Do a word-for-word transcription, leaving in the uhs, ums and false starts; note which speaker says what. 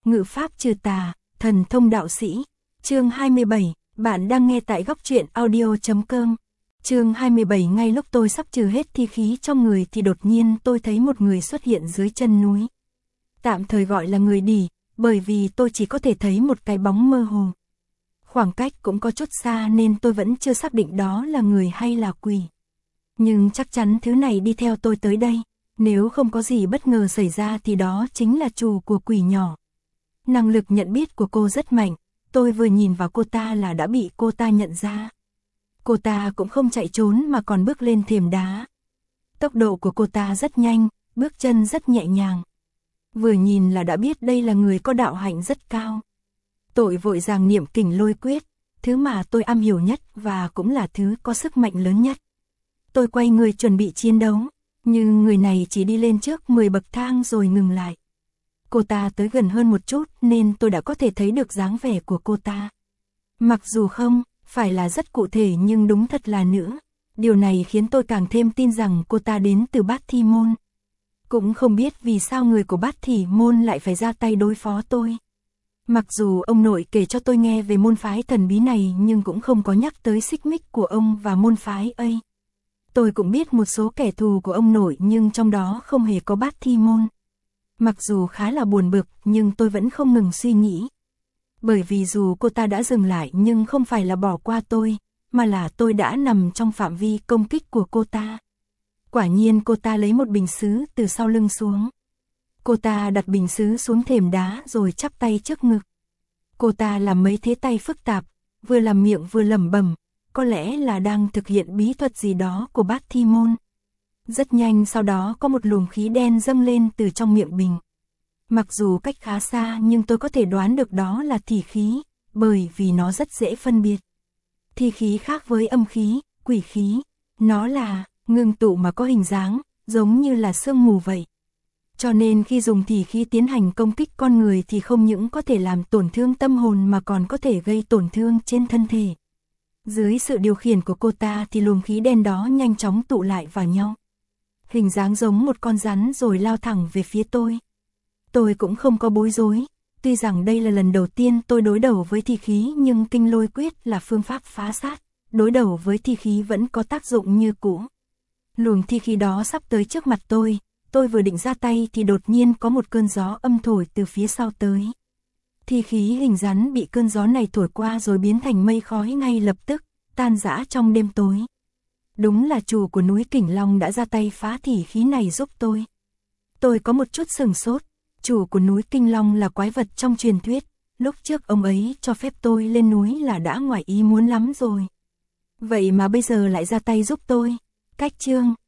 Speaker 1: ngự pháp trừ tà, thần thông đạo sĩ. Chương hai mươi bảy, bạn đang nghe tại góc truyện audio chấm com. Chương hai mươi bảy, ngay lúc tôi sắp trừ hết thi khí trong người thì đột nhiên tôi thấy một người xuất hiện dưới chân núi. Tạm thời gọi là người đỉ, bởi vì tôi chỉ có thể thấy một cái bóng mơ hồ. Khoảng cách cũng có chút xa nên tôi vẫn chưa xác định đó là người hay là quỷ. Nhưng chắc chắn thứ này đi theo tôi tới đây, nếu không có gì bất ngờ xảy ra thì đó chính là chủ của quỷ nhỏ. Năng lực nhận biết của cô rất mạnh, tôi vừa nhìn vào cô ta là đã bị cô ta nhận ra. Cô ta cũng không chạy trốn mà còn bước lên thềm đá. Tốc độ của cô ta rất nhanh, bước chân rất nhẹ nhàng. Vừa nhìn là đã biết đây là người có đạo hạnh rất cao. Tôi vội vàng niệm kình lôi quyết, thứ mà tôi am hiểu nhất và cũng là thứ có sức mạnh lớn nhất. Tôi quay người chuẩn bị chiến đấu, nhưng người này chỉ đi lên trước mười bậc thang rồi ngừng lại. Cô ta tới gần hơn một chút nên tôi đã có thể thấy được dáng vẻ của cô ta. Mặc dù không phải là rất cụ thể nhưng đúng thật là nữ. Điều này khiến tôi càng thêm tin rằng cô ta đến từ Bát Thi Môn. Cũng không biết vì sao người của Bát Thi Môn lại phải ra tay đối phó tôi. Mặc dù ông nội kể cho tôi nghe về môn phái thần bí này nhưng cũng không có nhắc tới xích mích của ông và môn phái ấy. Tôi cũng biết một số kẻ thù của ông nội nhưng trong đó không hề có Bát Thi Môn. Mặc dù khá là buồn bực nhưng tôi vẫn không ngừng suy nghĩ. Bởi vì dù cô ta đã dừng lại nhưng không phải là bỏ qua tôi, mà là tôi đã nằm trong phạm vi công kích của cô ta. Quả nhiên cô ta lấy một bình sứ từ sau lưng xuống. Cô ta đặt bình sứ xuống thềm đá rồi chắp tay trước ngực. Cô ta làm mấy thế tay phức tạp, vừa làm miệng vừa lẩm bẩm, có lẽ là đang thực hiện bí thuật gì đó của Bát Thi Môn. Rất nhanh sau đó có một luồng khí đen dâng lên từ trong miệng bình. Mặc dù cách khá xa nhưng tôi có thể đoán được đó là thi khí, bởi vì nó rất dễ phân biệt. Thi khí khác với âm khí, quỷ khí, nó là ngưng tụ mà có hình dáng, giống như là sương mù vậy. Cho nên khi dùng thi khí tiến hành công kích con người thì không những có thể làm tổn thương tâm hồn mà còn có thể gây tổn thương trên thân thể. Dưới sự điều khiển của cô ta thì luồng khí đen đó nhanh chóng tụ lại vào nhau. Hình dáng giống một con rắn rồi lao thẳng về phía tôi. Tôi cũng không có bối rối, tuy rằng đây là lần đầu tiên tôi đối đầu với thi khí nhưng kinh lôi quyết là phương pháp phá sát, đối đầu với thi khí vẫn có tác dụng như cũ. Luồng thi khí đó sắp tới trước mặt tôi, tôi vừa định ra tay thì đột nhiên có một cơn gió âm thổi từ phía sau tới. Thi khí hình rắn bị cơn gió này thổi qua rồi biến thành mây khói ngay lập tức, tan rã trong đêm tối. Đúng là chủ của núi Kình Long đã ra tay phá thi khí này giúp tôi. Tôi có một chút sừng sốt, chủ của núi Kinh Long là quái vật trong truyền thuyết, lúc trước ông ấy cho phép tôi lên núi là đã ngoài ý muốn lắm rồi. Vậy mà bây giờ lại ra tay giúp tôi. Cách chương